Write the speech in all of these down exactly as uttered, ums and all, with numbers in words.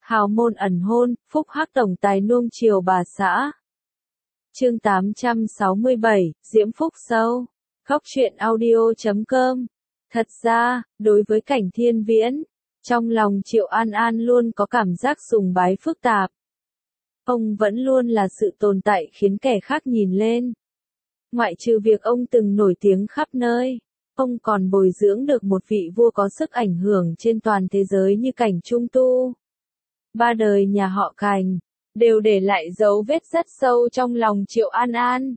Hào môn ẩn hôn, phúc hắc tổng tài nuông chiều bà xã. Chương tám trăm sáu mươi bảy, Diễm Phúc Sâu. Góc truyện audio chấm com. Thật ra, đối với Cảnh Thiên Viễn, trong lòng Triệu An An luôn có cảm giác sùng bái phức tạp. Ông vẫn luôn là sự tồn tại khiến kẻ khác nhìn lên. Ngoại trừ việc ông từng nổi tiếng khắp nơi, ông còn bồi dưỡng được một vị vua có sức ảnh hưởng trên toàn thế giới như Cảnh Trung Tu. Ba đời nhà họ Cảnh đều để lại dấu vết rất sâu trong lòng Triệu An An.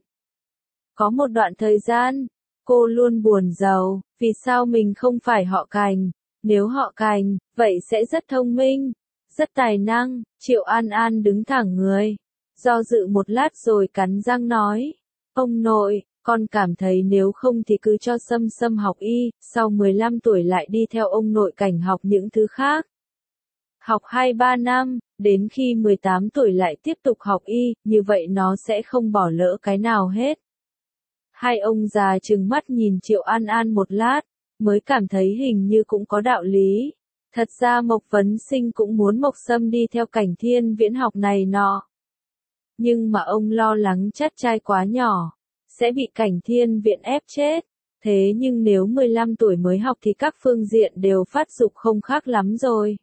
Có một đoạn thời gian, cô luôn buồn rầu, vì sao mình không phải họ Cảnh, nếu họ Cảnh, vậy sẽ rất thông minh, rất tài năng. Triệu An An đứng thẳng người, do dự một lát rồi cắn răng nói, ông nội, con cảm thấy nếu không thì cứ cho Sâm Sâm học y, sau mười lăm tuổi lại đi theo ông nội Cảnh học những thứ khác. Học hai ba năm, đến khi mười tám tuổi lại tiếp tục học y, như vậy nó sẽ không bỏ lỡ cái nào hết. Hai ông già trừng mắt nhìn Triệu An An một lát, mới cảm thấy hình như cũng có đạo lý. Thật ra Mộc Vấn Sinh cũng muốn Mộc Sâm đi theo Cảnh Thiên Viễn học này nọ. Nhưng mà ông lo lắng chắt trai quá nhỏ, sẽ bị Cảnh Thiên Viễn ép chết. Thế nhưng nếu mười lăm tuổi mới học thì các phương diện đều phát dục không khác lắm rồi.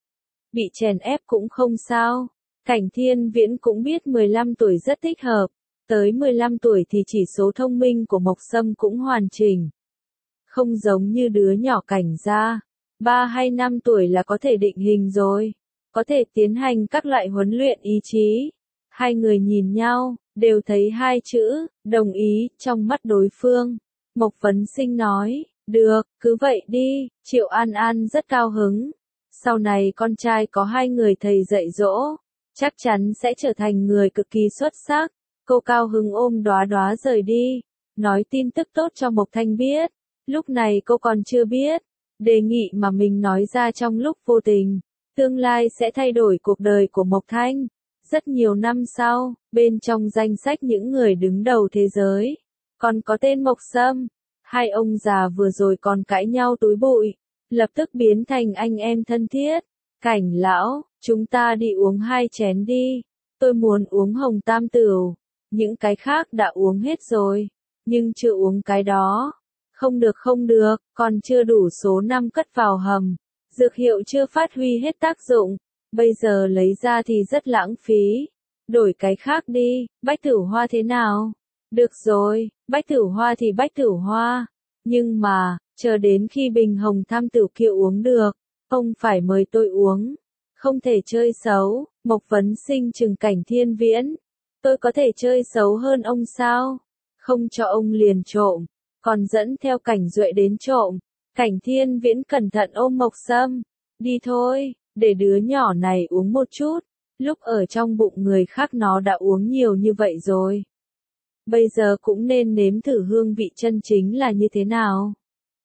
Bị chèn ép cũng không sao. Cảnh Thiên Viễn cũng biết mười lăm tuổi rất thích hợp. Tới mười lăm tuổi thì chỉ số thông minh của Mộc Sâm cũng hoàn chỉnh. Không giống như đứa nhỏ Cảnh gia. ba hay năm tuổi là có thể định hình rồi. Có thể tiến hành các loại huấn luyện ý chí. Hai người nhìn nhau, đều thấy hai chữ, đồng ý, trong mắt đối phương. Mộc Vấn Sinh nói, được, cứ vậy đi. Triệu An An rất cao hứng. Sau này con trai có hai người thầy dạy dỗ, chắc chắn sẽ trở thành người cực kỳ xuất sắc. Cô cao hứng ôm đóa đóa rời đi, nói tin tức tốt cho Mộc Thanh biết. Lúc này cô còn chưa biết, đề nghị mà mình nói ra trong lúc vô tình, tương lai sẽ thay đổi cuộc đời của Mộc Thanh. Rất nhiều năm sau, bên trong danh sách những người đứng đầu thế giới, còn có tên Mộc Sâm. Hai ông già vừa rồi còn cãi nhau túi bụi, lập tức biến thành anh em thân thiết. Cảnh lão, chúng ta đi uống hai chén đi. Tôi muốn uống hồng tam tửu. Những cái khác đã uống hết rồi, nhưng chưa uống cái đó. Không được không được, còn chưa đủ số năm cất vào hầm. Dược hiệu chưa phát huy hết tác dụng, bây giờ lấy ra thì rất lãng phí. Đổi cái khác đi, bách tử hoa thế nào? Được rồi, bách tử hoa thì bách tử hoa. Nhưng mà, chờ đến khi bình hồng tam tửu kia uống được, ông phải mời tôi uống. Không thể chơi xấu. Mộc Vấn Sinh trừng Cảnh Thiên Viễn. Tôi có thể chơi xấu hơn ông sao? Không cho ông liền trộm, còn dẫn theo Cảnh Duệ đến trộm. Cảnh Thiên Viễn cẩn thận ôm Mộc Sâm. Đi thôi, để đứa nhỏ này uống một chút. Lúc ở trong bụng người khác nó đã uống nhiều như vậy rồi. Bây giờ cũng nên nếm thử hương vị chân chính là như thế nào.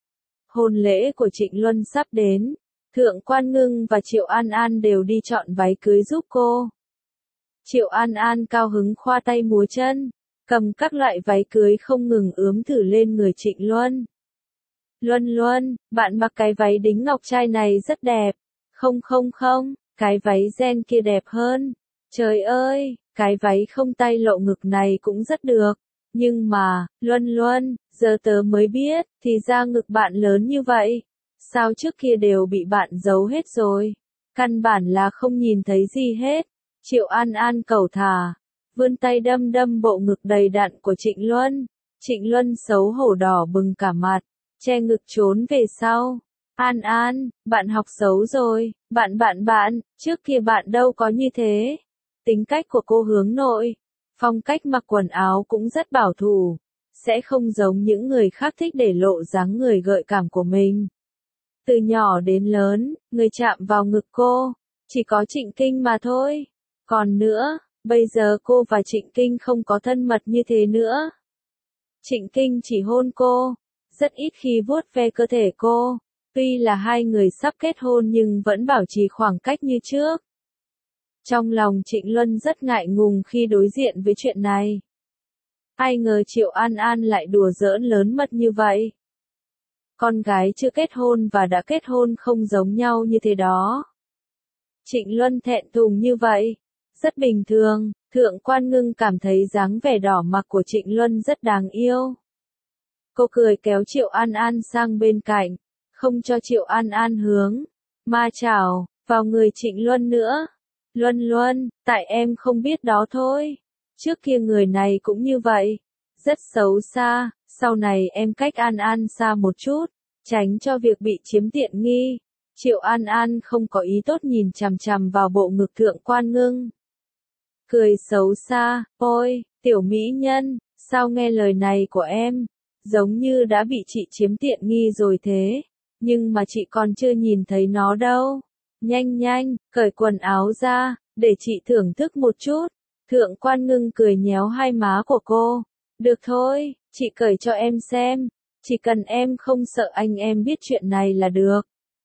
Hôn lễ của Trịnh Luân sắp đến. Thượng Quan Ngưng và Triệu An An đều đi chọn váy cưới giúp cô. Triệu An An cao hứng khoa tay múa chân, cầm các loại váy cưới không ngừng ướm thử lên người Trịnh Luân. Luân Luân, bạn mặc cái váy đính ngọc trai này rất đẹp. Không không không, cái váy ren kia đẹp hơn. Trời ơi, cái váy không tay lộ ngực này cũng rất được. Nhưng mà, Luân Luân, giờ tớ mới biết, thì ra ngực bạn lớn như vậy. Sao trước kia đều bị bạn giấu hết rồi? Căn bản là không nhìn thấy gì hết. Triệu An An cầu thả, vươn tay đâm đâm bộ ngực đầy đặn của Trịnh Luân. Trịnh Luân xấu hổ đỏ bừng cả mặt, che ngực trốn về sau. An An, bạn học xấu rồi, bạn bạn bạn, trước kia bạn đâu có như thế. Tính cách của cô hướng nội, phong cách mặc quần áo cũng rất bảo thủ, sẽ không giống những người khác thích để lộ dáng người gợi cảm của mình. Từ nhỏ đến lớn, người chạm vào ngực cô, chỉ có Trịnh Kinh mà thôi. Còn nữa, bây giờ cô và Trịnh Kinh không có thân mật như thế nữa. Trịnh Kinh chỉ hôn cô, rất ít khi vuốt ve cơ thể cô. Tuy là hai người sắp kết hôn nhưng vẫn bảo trì khoảng cách như trước. Trong lòng Trịnh Luân rất ngại ngùng khi đối diện với chuyện này. Ai ngờ Triệu An An lại đùa giỡn lớn mật như vậy. Con gái chưa kết hôn và đã kết hôn không giống nhau như thế đó. Trịnh Luân thẹn thùng như vậy. Rất bình thường, Thượng Quan Ngưng cảm thấy dáng vẻ đỏ mặt của Trịnh Luân rất đáng yêu. Cô cười kéo Triệu An An sang bên cạnh, không cho Triệu An An hướng ma chảo vào người Trịnh Luân nữa. Luân Luân, tại em không biết đó thôi. Trước kia người này cũng như vậy, rất xấu xa, sau này em cách An An xa một chút, tránh cho việc bị chiếm tiện nghi. Triệu An An không có ý tốt nhìn chằm chằm vào bộ ngực Thượng Quan Ngưng. Cười xấu xa, ôi, tiểu mỹ nhân, sao nghe lời này của em, giống như đã bị chị chiếm tiện nghi rồi thế, nhưng mà chị còn chưa nhìn thấy nó đâu. Nhanh nhanh, cởi quần áo ra, để chị thưởng thức một chút. Thượng Quan Ngưng cười nhéo hai má của cô. Được thôi, chị cởi cho em xem, chỉ cần em không sợ anh em biết chuyện này là được.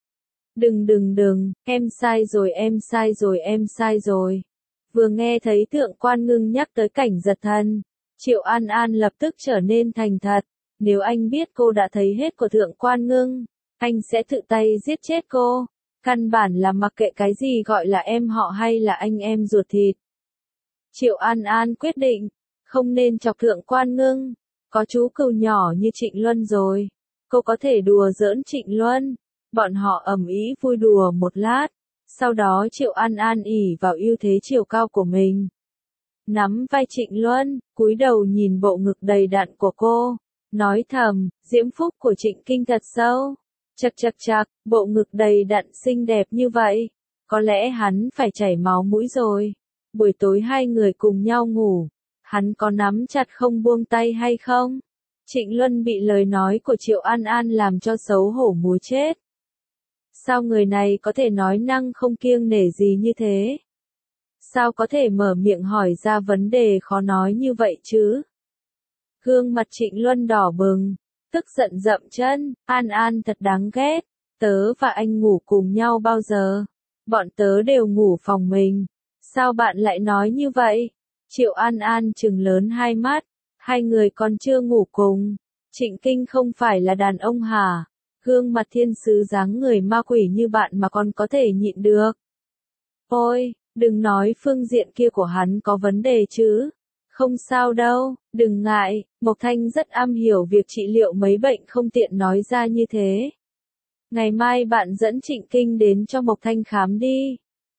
Đừng đừng đừng, em sai rồi em sai rồi em sai rồi. Vừa nghe thấy Thượng Quan Ngưng nhắc tới cảnh giật thần, Triệu An An lập tức trở nên thành thật. Nếu anh biết cô đã thấy hết của Thượng Quan Ngưng, anh sẽ tự tay giết chết cô. Căn bản là mặc kệ cái gì gọi là em họ hay là anh em ruột thịt. Triệu An An quyết định, không nên chọc Thượng Quan Ngưng. Có chú cừu nhỏ như Trịnh Luân rồi, cô có thể đùa giỡn Trịnh Luân. Bọn họ ầm ĩ vui đùa một lát, sau đó Triệu An An ỷ vào ưu thế chiều cao của mình, nắm vai Trịnh Luân, cúi đầu nhìn bộ ngực đầy đặn của cô, nói thầm, diễm phúc của Trịnh Kinh thật sâu. Chật chật chật, bộ ngực đầy đặn xinh đẹp như vậy, có lẽ hắn phải chảy máu mũi rồi. Buổi tối hai người cùng nhau ngủ, hắn có nắm chặt không buông tay hay không? Trịnh Luân bị lời nói của Triệu An An làm cho xấu hổ múa chết. Sao người này có thể nói năng không kiêng nể gì như thế? Sao có thể mở miệng hỏi ra vấn đề khó nói như vậy chứ? Gương mặt Trịnh Luân đỏ bừng, tức giận dậm chân, An An thật đáng ghét, tớ và anh ngủ cùng nhau bao giờ? Bọn tớ đều ngủ phòng mình, sao bạn lại nói như vậy? Triệu An An trừng lớn hai mắt, hai người còn chưa ngủ cùng, Trịnh Kinh không phải là đàn ông hả? Gương mặt thiên sứ dáng người ma quỷ như bạn mà còn có thể nhịn được. Ôi, đừng nói phương diện kia của hắn có vấn đề chứ. Không sao đâu, đừng ngại, Mộc Thanh rất am hiểu việc trị liệu mấy bệnh không tiện nói ra như thế. Ngày mai bạn dẫn Trịnh Kinh đến cho Mộc Thanh khám đi.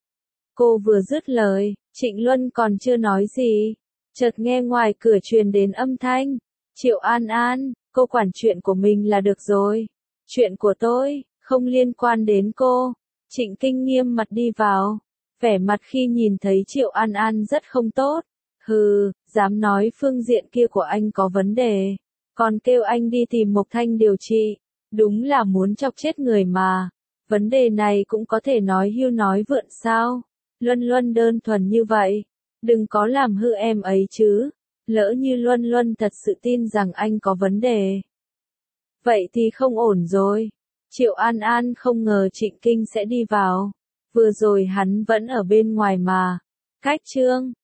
Cô vừa dứt lời, Trịnh Luân còn chưa nói gì. Chợt nghe ngoài cửa truyền đến âm thanh. Triệu An An, cô quản chuyện của mình là được rồi. Chuyện của tôi, không liên quan đến cô. Trịnh Kinh nghiêm mặt đi vào. Vẻ mặt khi nhìn thấy Triệu An An rất không tốt. Hừ, dám nói phương diện kia của anh có vấn đề. Còn kêu anh đi tìm Mộc Thanh điều trị. Đúng là muốn chọc chết người mà. Vấn đề này cũng có thể nói hưu nói vượn sao. Luân Luân đơn thuần như vậy. Đừng có làm hư em ấy chứ. Lỡ như Luân Luân thật sự tin rằng anh có vấn đề. Vậy thì không ổn rồi. Triệu An An không ngờ Trịnh Kinh sẽ đi vào. Vừa rồi hắn vẫn ở bên ngoài mà. Cách chương